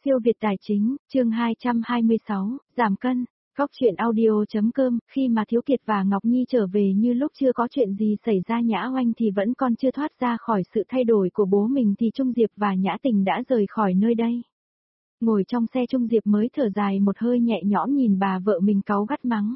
Siêu Việt Tài Chính, chương 226, giảm cân. Góc truyện audio.com, khi mà Thiếu Kiệt và Ngọc Nhi trở về như lúc chưa có chuyện gì xảy ra, Nhã Oanh thì vẫn còn chưa thoát ra khỏi sự thay đổi của bố mình thì Trung Diệp và Nhã Tình đã rời khỏi nơi đây. Ngồi trong xe, Trung Diệp mới thở dài một hơi nhẹ nhõm nhìn bà vợ mình cáu gắt mắng.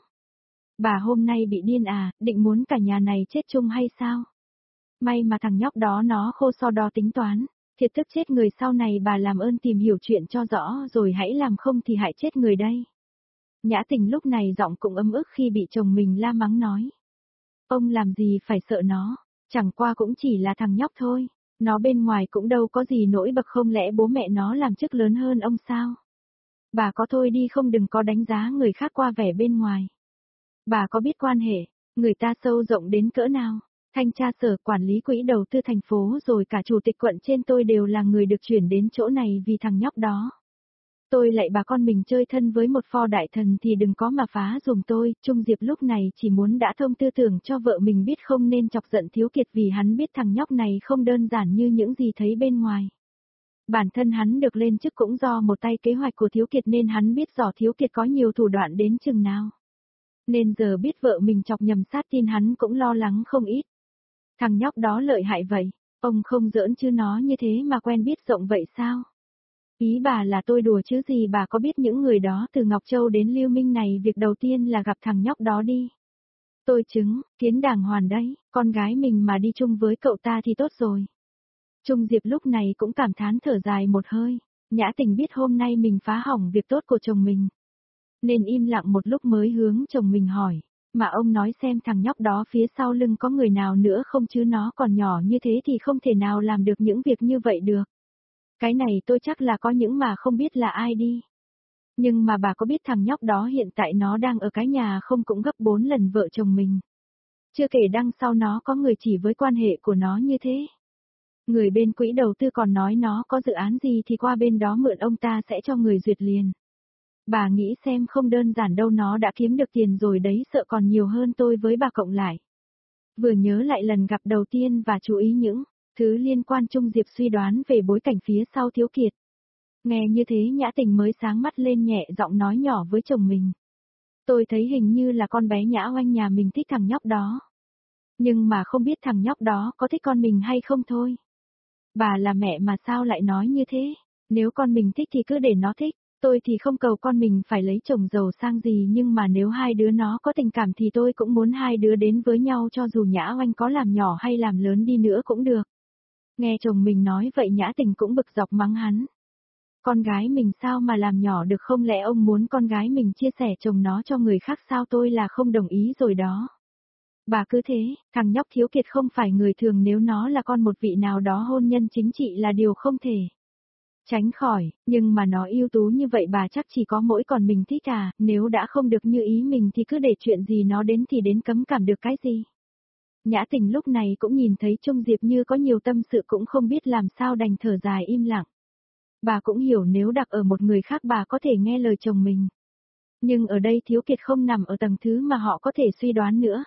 Bà hôm nay bị điên à, định muốn cả nhà này chết chung hay sao? May mà thằng nhóc đó nó khô so đo tính toán. Thiệt tức chết người, sau này bà làm ơn tìm hiểu chuyện cho rõ rồi hãy làm, không thì hại chết người đây. Nhã Tình lúc này giọng cũng ấm ức khi bị chồng mình la mắng nói. Ông làm gì phải sợ nó, chẳng qua cũng chỉ là thằng nhóc thôi, nó bên ngoài cũng đâu có gì nổi bật, không lẽ bố mẹ nó làm chức lớn hơn ông sao? Bà có thôi đi, không đừng có đánh giá người khác qua vẻ bên ngoài. Bà có biết quan hệ, người ta sâu rộng đến cỡ nào? Thanh tra sở, quản lý quỹ đầu tư thành phố rồi cả chủ tịch quận trên tôi đều là người được chuyển đến chỗ này vì thằng nhóc đó. Tôi lại bà con mình chơi thân với một pho đại thần thì đừng có mà phá dùm tôi. Trung Diệp lúc này chỉ muốn đã thông tư tưởng cho vợ mình biết không nên chọc giận Thiếu Kiệt, vì hắn biết thằng nhóc này không đơn giản như những gì thấy bên ngoài. Bản thân hắn được lên chức cũng do một tay kế hoạch của Thiếu Kiệt, nên hắn biết rõ Thiếu Kiệt có nhiều thủ đoạn đến chừng nào. Nên giờ biết vợ mình chọc nhầm sát tin, hắn cũng lo lắng không ít. Thằng nhóc đó lợi hại vậy, ông không giỡn chứ, nó như thế mà quen biết rộng vậy sao? Ý bà là tôi đùa chứ gì, bà có biết những người đó từ Ngọc Châu đến Lưu Minh này việc đầu tiên là gặp thằng nhóc đó đi. Tôi chứng, kiến đàng hoàn đấy, con gái mình mà đi chung với cậu ta thì tốt rồi. Trung Diệp lúc này cũng cảm thán thở dài một hơi. Nhã Tình biết hôm nay mình phá hỏng việc tốt của chồng mình, nên im lặng một lúc mới hướng chồng mình hỏi. Mà ông nói xem, thằng nhóc đó phía sau lưng có người nào nữa không, chứ nó còn nhỏ như thế thì không thể nào làm được những việc như vậy được. Cái này tôi chắc là có những mà không biết là ai đi. Nhưng mà bà có biết thằng nhóc đó hiện tại nó đang ở cái nhà không cũng gấp 4 lần vợ chồng mình. Chưa kể đằng sau nó có người chỉ với quan hệ của nó như thế. Người bên quỹ đầu tư còn nói nó có dự án gì thì qua bên đó mượn ông ta sẽ cho người duyệt liền. Bà nghĩ xem, không đơn giản đâu, nó đã kiếm được tiền rồi đấy, sợ còn nhiều hơn tôi với bà cộng lại. Vừa nhớ lại lần gặp đầu tiên và chú ý những thứ liên quan, Trung Diệp suy đoán về bối cảnh phía sau Thiếu Kiệt. Nghe như thế, Nhã Tình mới sáng mắt lên, nhẹ giọng nói nhỏ với chồng mình. Tôi thấy hình như là con bé Nhã Oanh nhà mình thích thằng nhóc đó. Nhưng mà không biết thằng nhóc đó có thích con mình hay không thôi. Bà là mẹ mà sao lại nói như thế? Nếu con mình thích thì cứ để nó thích. Tôi thì không cầu con mình phải lấy chồng giàu sang gì, nhưng mà nếu hai đứa nó có tình cảm thì tôi cũng muốn hai đứa đến với nhau, cho dù Nhã Oanh có làm nhỏ hay làm lớn đi nữa cũng được. Nghe chồng mình nói vậy, Nhã Tình cũng bực dọc mắng hắn. Con gái mình sao mà làm nhỏ được, không lẽ ông muốn con gái mình chia sẻ chồng nó cho người khác sao? Tôi là không đồng ý rồi đó. Bà cứ thế, thằng nhóc Thiếu Kiệt không phải người thường, nếu nó là con một vị nào đó, hôn nhân chính trị là điều không thể tránh khỏi, nhưng mà nó ưu tú như vậy bà chắc chỉ có mỗi còn mình thích à, nếu đã không được như ý mình thì cứ để chuyện gì nó đến thì đến, cấm cảm được cái gì. Nhã Tình lúc này cũng nhìn thấy Trung Diệp như có nhiều tâm sự, cũng không biết làm sao, đành thở dài im lặng. Bà cũng hiểu nếu đặt ở một người khác bà có thể nghe lời chồng mình. Nhưng ở đây Thiếu Kiệt không nằm ở tầng thứ mà họ có thể suy đoán nữa.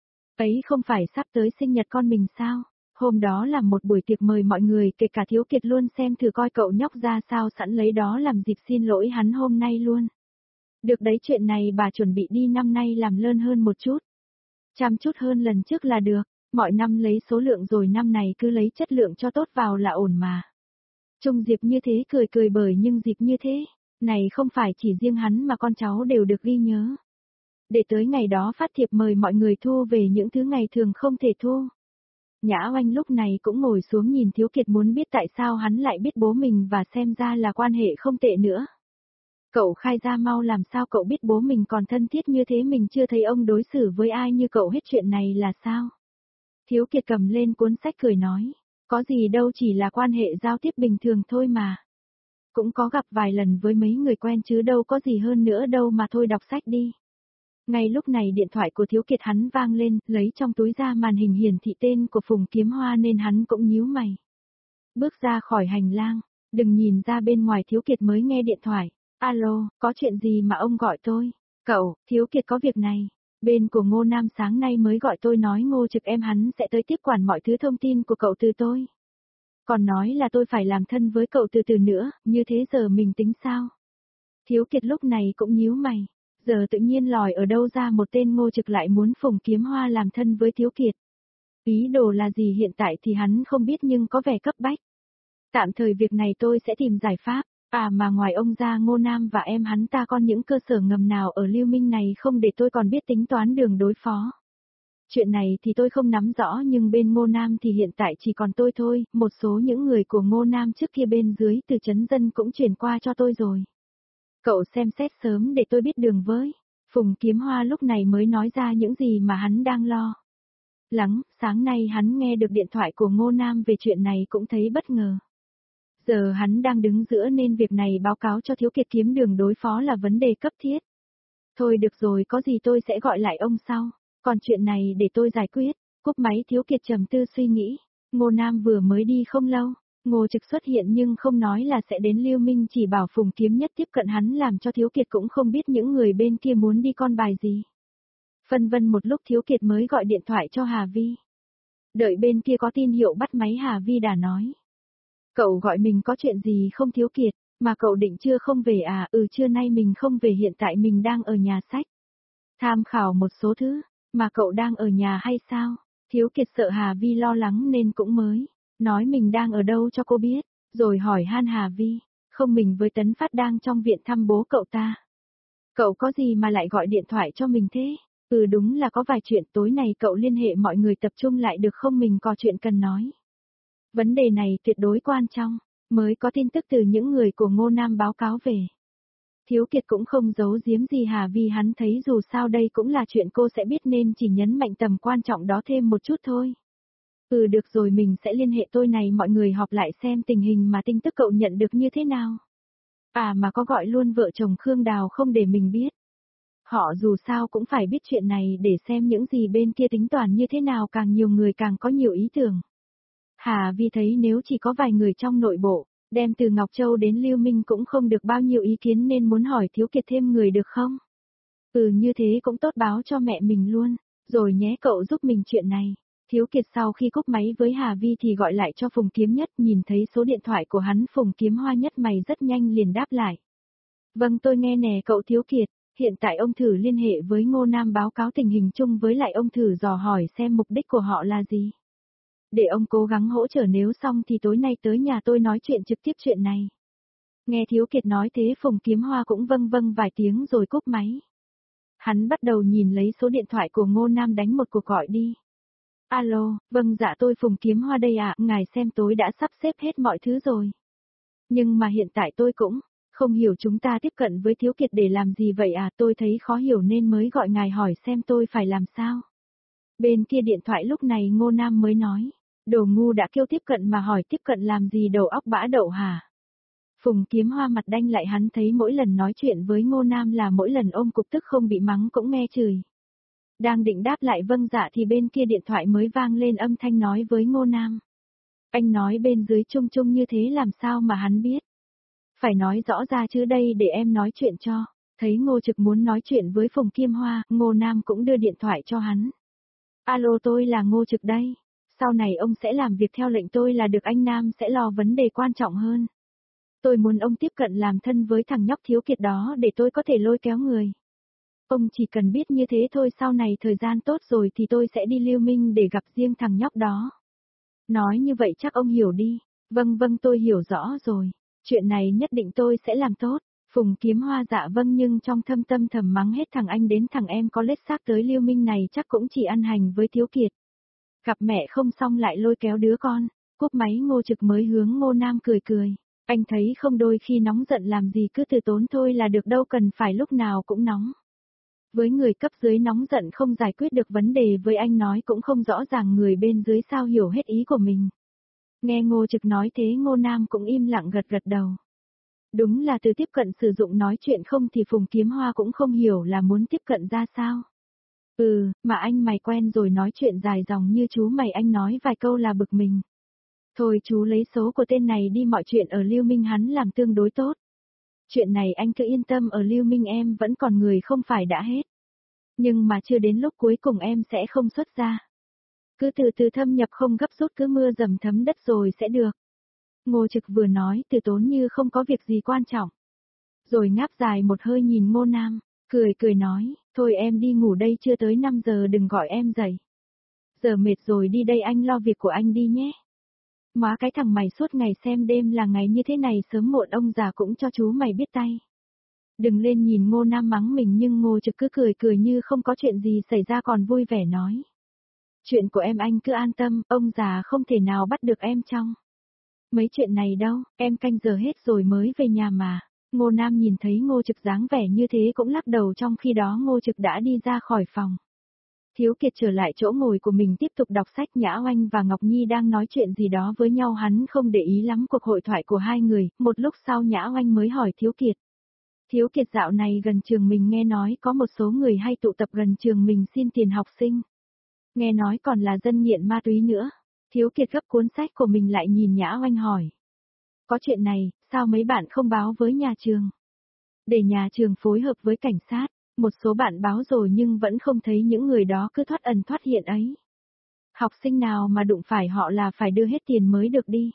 Ấy không phải sắp tới sinh nhật con mình sao? Hôm đó là một buổi tiệc mời mọi người, kể cả Thiếu Kiệt luôn, xem thử coi cậu nhóc ra sao, sẵn lấy đó làm dịp xin lỗi hắn hôm nay luôn. Được đấy, chuyện này bà chuẩn bị đi năm nay làm lớn hơn một chút. Chăm chút hơn lần trước là được, mọi năm lấy số lượng rồi năm này cứ lấy chất lượng cho tốt vào là ổn mà. Trung Diệp như thế cười cười, bởi nhưng dịp như thế này không phải chỉ riêng hắn mà con cháu đều được ghi nhớ. Để tới ngày đó phát thiệp mời mọi người thu về những thứ ngày thường không thể thu. Nhã Oanh lúc này cũng ngồi xuống nhìn Thiếu Kiệt, muốn biết tại sao hắn lại biết bố mình, và xem ra là quan hệ không tệ nữa. Cậu khai ra mau, làm sao cậu biết bố mình còn thân thiết như thế, mình chưa thấy ông đối xử với ai như cậu hết, chuyện này là sao? Thiếu Kiệt cầm lên cuốn sách cười nói, có gì đâu, chỉ là quan hệ giao tiếp bình thường thôi mà. Cũng có gặp vài lần với mấy người quen chứ đâu có gì hơn nữa đâu mà, thôi đọc sách đi. Ngay lúc này điện thoại của Thiếu Kiệt hắn vang lên, lấy trong túi ra màn hình hiển thị tên của Phùng Kiếm Hoa nên hắn cũng nhíu mày. Bước ra khỏi hành lang, đừng nhìn ra bên ngoài, Thiếu Kiệt mới nghe điện thoại. Alo, có chuyện gì mà ông gọi tôi? Cậu, Thiếu Kiệt có việc này. Bên của Ngô Nam sáng nay mới gọi tôi nói Ngô Trực em hắn sẽ tới tiếp quản mọi thứ thông tin của cậu từ tôi. Còn nói là tôi phải làm thân với cậu từ từ nữa, như thế giờ mình tính sao? Thiếu Kiệt lúc này cũng nhíu mày. Giờ tự nhiên lòi ở đâu ra một tên Ngô Trực lại muốn Phùng Kiếm Hoa làm thân với Thiếu Kiệt. Ý đồ là gì hiện tại thì hắn không biết nhưng có vẻ cấp bách. Tạm thời việc này tôi sẽ tìm giải pháp. À mà ngoài ông ra Ngô Nam và em hắn ta còn những cơ sở ngầm nào ở Lưu Minh này không để tôi còn biết tính toán đường đối phó. Chuyện này thì tôi không nắm rõ nhưng bên Ngô Nam thì hiện tại chỉ còn tôi thôi, một số những người của Ngô Nam trước kia bên dưới từ trấn dân cũng chuyển qua cho tôi rồi. Cậu xem xét sớm để tôi biết đường với. Phùng Kiếm Hoa lúc này mới nói ra những gì mà hắn đang lo. Lắng, sáng nay hắn nghe được điện thoại của Ngô Nam về chuyện này cũng thấy bất ngờ. Giờ hắn đang đứng giữa nên việc này báo cáo cho Thiếu Kiệt kiếm đường đối phó là vấn đề cấp thiết. Thôi được rồi, có gì tôi sẽ gọi lại ông sau. Còn chuyện này để tôi giải quyết. Cúp máy Thiếu Kiệt trầm tư suy nghĩ. Ngô Nam vừa mới đi không lâu. Ngô Trực xuất hiện nhưng không nói là sẽ đến Lưu Minh, chỉ bảo Phùng Kiếm Nhất tiếp cận hắn, làm cho Thiếu Kiệt cũng không biết những người bên kia muốn đi con bài gì. Phân vân một lúc Thiếu Kiệt mới gọi điện thoại cho Hà Vi. Đợi bên kia có tin hiệu bắt máy Hà Vi đã nói. Cậu gọi mình có chuyện gì không Thiếu Kiệt, mà cậu định trưa không về à? Trưa nay mình không về, hiện tại mình đang ở nhà sách. Tham khảo một số thứ, mà cậu đang ở nhà hay sao? Thiếu Kiệt sợ Hà Vi lo lắng nên cũng mới nói mình đang ở đâu cho cô biết, rồi hỏi han Hà Vi, không mình với Tấn Phát đang trong viện thăm bố cậu ta. Cậu có gì mà lại gọi điện thoại cho mình thế? Đúng là có vài chuyện, tối nay cậu liên hệ mọi người tập trung lại được không, mình có chuyện cần nói. Vấn đề này tuyệt đối quan trọng, mới có tin tức từ những người của Ngô Nam báo cáo về. Thiếu Kiệt cũng không giấu giếm gì Hà Vi, hắn thấy dù sao đây cũng là chuyện cô sẽ biết nên chỉ nhấn mạnh tầm quan trọng đó thêm một chút thôi. Được rồi, mình sẽ liên hệ, tôi này mọi người họp lại xem tình hình mà tin tức cậu nhận được như thế nào. À mà có gọi luôn vợ chồng Khương Đào không để mình biết. Họ dù sao cũng phải biết chuyện này để xem những gì bên kia tính toán như thế nào, càng nhiều người càng có nhiều ý tưởng. Hà Vi thấy nếu chỉ có vài người trong nội bộ, đem từ Ngọc Châu đến Lưu Minh cũng không được bao nhiêu ý kiến nên muốn hỏi Thiếu Kiệt thêm người được không? Như thế cũng tốt, báo cho mẹ mình luôn, rồi nhé cậu giúp mình chuyện này. Thiếu Kiệt sau khi cúp máy với Hà Vi thì gọi lại cho Phùng Kiếm Nhất, nhìn thấy số điện thoại của hắn, Phùng Kiếm Hoa nhất mày rất nhanh liền đáp lại. Vâng tôi nghe nè cậu Thiếu Kiệt, hiện tại ông thử liên hệ với Ngô Nam báo cáo tình hình chung, với lại ông thử dò hỏi xem mục đích của họ là gì. Để ông cố gắng hỗ trợ, nếu xong thì tối nay tới nhà tôi nói chuyện trực tiếp chuyện này. Nghe Thiếu Kiệt nói thế Phùng Kiếm Hoa cũng vâng vâng vài tiếng rồi cúp máy. Hắn bắt đầu nhìn lấy số điện thoại của Ngô Nam đánh một cuộc gọi đi. Alo, vâng dạ tôi Phùng Kiếm Hoa đây ạ, ngài xem tôi đã sắp xếp hết mọi thứ rồi. Nhưng mà hiện tại tôi cũng không hiểu chúng ta tiếp cận với Thiếu Kiệt để làm gì vậy à, tôi thấy khó hiểu nên mới gọi ngài hỏi xem tôi phải làm sao. Bên kia điện thoại lúc này Ngô Nam mới nói, đồ ngu đã kêu tiếp cận mà hỏi tiếp cận làm gì, đầu óc bã đậu hả? Phùng Kiếm Hoa mặt đanh lại, hắn thấy mỗi lần nói chuyện với Ngô Nam là mỗi lần ôm cục tức, không bị mắng cũng nghe chửi. Đang định đáp lại vâng dạ thì bên kia điện thoại mới vang lên âm thanh nói với Ngô Nam. Anh nói bên dưới chung chung như thế làm sao mà hắn biết? Phải nói rõ ra chứ đây để em nói chuyện cho. Thấy Ngô Trực muốn nói chuyện với Phùng Kiếm Hoa, Ngô Nam cũng đưa điện thoại cho hắn. Alo tôi là Ngô Trực đây. Sau này ông sẽ làm việc theo lệnh tôi là được, anh Nam sẽ lo vấn đề quan trọng hơn. Tôi muốn ông tiếp cận làm thân với thằng nhóc Thiếu Kiệt đó để tôi có thể lôi kéo người. Ông chỉ cần biết như thế thôi, sau này thời gian tốt rồi thì tôi sẽ đi Lưu Minh để gặp riêng thằng nhóc đó. Nói như vậy chắc ông hiểu đi. Vâng vâng tôi hiểu rõ rồi. Chuyện này nhất định tôi sẽ làm tốt. Phùng Kiếm Hoa dạ vâng, nhưng trong thâm tâm thầm mắng hết thằng anh đến thằng em có lết xác tới Lưu Minh này chắc cũng chỉ ăn hành với Thiếu Kiệt. Gặp mẹ không xong lại lôi kéo đứa con. Cúp máy Ngô Trực mới hướng Ngô Nam cười cười. Anh thấy không, đôi khi nóng giận làm gì cứ từ tốn thôi là được, đâu cần phải lúc nào cũng nóng. Với người cấp dưới nóng giận không giải quyết được vấn đề, với anh nói cũng không rõ ràng người bên dưới sao hiểu hết ý của mình. Nghe Ngô Trực nói thế Ngô Nam cũng im lặng gật gật đầu. Đúng là từ tiếp cận sử dụng nói chuyện không thì Phùng Kiếm Hoa cũng không hiểu là muốn tiếp cận ra sao. Mà anh mày quen rồi nói chuyện dài dòng như chú mày, anh nói vài câu là bực mình. Thôi chú lấy số của tên này đi, mọi chuyện ở Lưu Minh hắn làm tương đối tốt. Chuyện này anh cứ yên tâm, ở Lưu Minh em vẫn còn người không phải đã hết. Nhưng mà chưa đến lúc cuối cùng em sẽ không xuất ra. Cứ từ từ thâm nhập, không gấp rút, cứ mưa dầm thấm đất rồi sẽ được. Ngô Trực vừa nói từ tốn như không có việc gì quan trọng. Rồi ngáp dài một hơi nhìn Ngô Nam, cười cười nói, thôi em đi ngủ đây, chưa tới 5 giờ đừng gọi em dậy. Giờ mệt rồi đi đây, anh lo việc của anh đi nhé. Má cái thằng mày suốt ngày xem đêm là ngày như thế này, sớm muộn ông già cũng cho chú mày biết tay. Đừng lên nhìn Ngô Nam mắng mình, nhưng Ngô Trực cứ cười cười như không có chuyện gì xảy ra, còn vui vẻ nói. Chuyện của em anh cứ an tâm, ông già không thể nào bắt được em trong mấy chuyện này đâu, em canh giờ hết rồi mới về nhà mà. Ngô Nam nhìn thấy Ngô Trực dáng vẻ như thế cũng lắc đầu, trong khi đó Ngô Trực đã đi ra khỏi phòng. Thiếu Kiệt trở lại chỗ ngồi của mình tiếp tục đọc sách, Nhã Oanh và Ngọc Nhi đang nói chuyện gì đó với nhau, hắn không để ý lắm cuộc hội thoại của hai người, một lúc sau Nhã Oanh mới hỏi Thiếu Kiệt. Thiếu Kiệt, dạo này gần trường mình nghe nói có một số người hay tụ tập gần trường mình xin tiền học sinh. Nghe nói còn là dân nghiện ma túy nữa. Thiếu Kiệt gấp cuốn sách của mình lại nhìn Nhã Oanh hỏi. Có chuyện này, sao mấy bạn không báo với nhà trường? Để nhà trường phối hợp với cảnh sát, một số bạn báo rồi nhưng vẫn không thấy những người đó cứ thoát ẩn thoát hiện ấy. Học sinh nào mà đụng phải họ là phải đưa hết tiền mới được đi.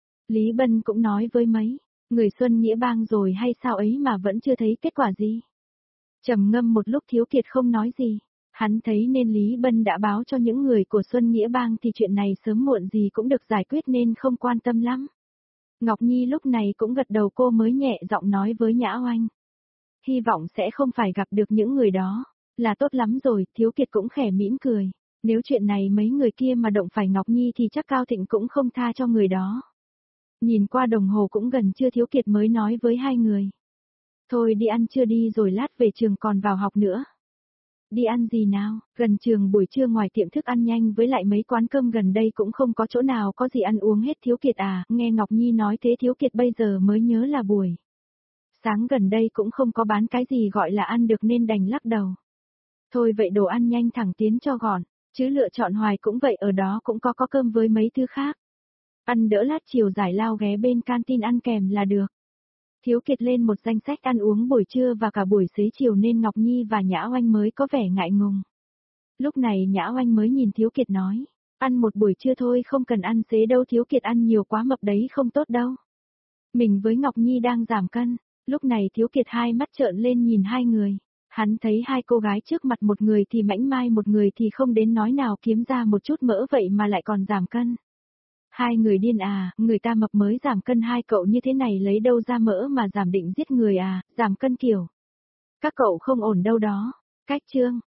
Lý Bân cũng nói với mấy người Xuân Nghĩa Bang rồi hay sao ấy mà vẫn chưa thấy kết quả gì. Trầm ngâm một lúc Thiếu Kiệt không nói gì. Hắn thấy nên Lý Bân đã báo cho những người của Xuân Nghĩa Bang thì chuyện này sớm muộn gì cũng được giải quyết nên không quan tâm lắm. Ngọc Nhi lúc này cũng gật đầu, cô mới nhẹ giọng nói với Nhã Oanh. Hy vọng sẽ không phải gặp được những người đó, là tốt lắm rồi. Thiếu Kiệt cũng khẽ mỉm cười. Nếu chuyện này mấy người kia mà động phải Ngọc Nhi thì chắc Cao Thịnh cũng không tha cho người đó. Nhìn qua đồng hồ cũng gần trưa, Thiếu Kiệt mới nói với hai người. Thôi đi ăn trưa đi rồi lát về trường còn vào học nữa. Đi ăn gì nào? Gần trường buổi trưa ngoài tiệm thức ăn nhanh với lại mấy quán cơm gần đây cũng không có chỗ nào có gì ăn uống hết. Thiếu Kiệt à, nghe Ngọc Nhi nói thế Thiếu Kiệt bây giờ mới nhớ là buổi sáng gần đây cũng không có bán cái gì gọi là ăn được nên đành lắc đầu. Thôi vậy đồ ăn nhanh thẳng tiến cho gọn, chứ lựa chọn hoài cũng vậy, ở đó cũng có cơm với mấy thứ khác. Ăn đỡ lát chiều giải lao ghé bên canteen ăn kèm là được. Thiếu Kiệt lên một danh sách ăn uống buổi trưa và cả buổi xế chiều nên Ngọc Nhi và Nhã Oanh mới có vẻ ngại ngùng. Lúc này Nhã Oanh mới nhìn Thiếu Kiệt nói, ăn một buổi trưa thôi, không cần ăn xế đâu. Thiếu Kiệt ăn nhiều quá mập đấy không tốt đâu. Mình với Ngọc Nhi đang giảm cân. Lúc này Thiếu Kiệt hai mắt trợn lên nhìn hai người. Hắn thấy hai cô gái trước mặt, một người thì mảnh mai, một người thì không đến nói nào kiếm ra một chút mỡ vậy mà lại còn giảm cân. Hai người điên à, người ta mập mới giảm cân, hai cậu như thế này lấy đâu ra mỡ mà giảm, định giết người à, giảm cân kiểu. Các cậu không ổn đâu đó. Cách chương.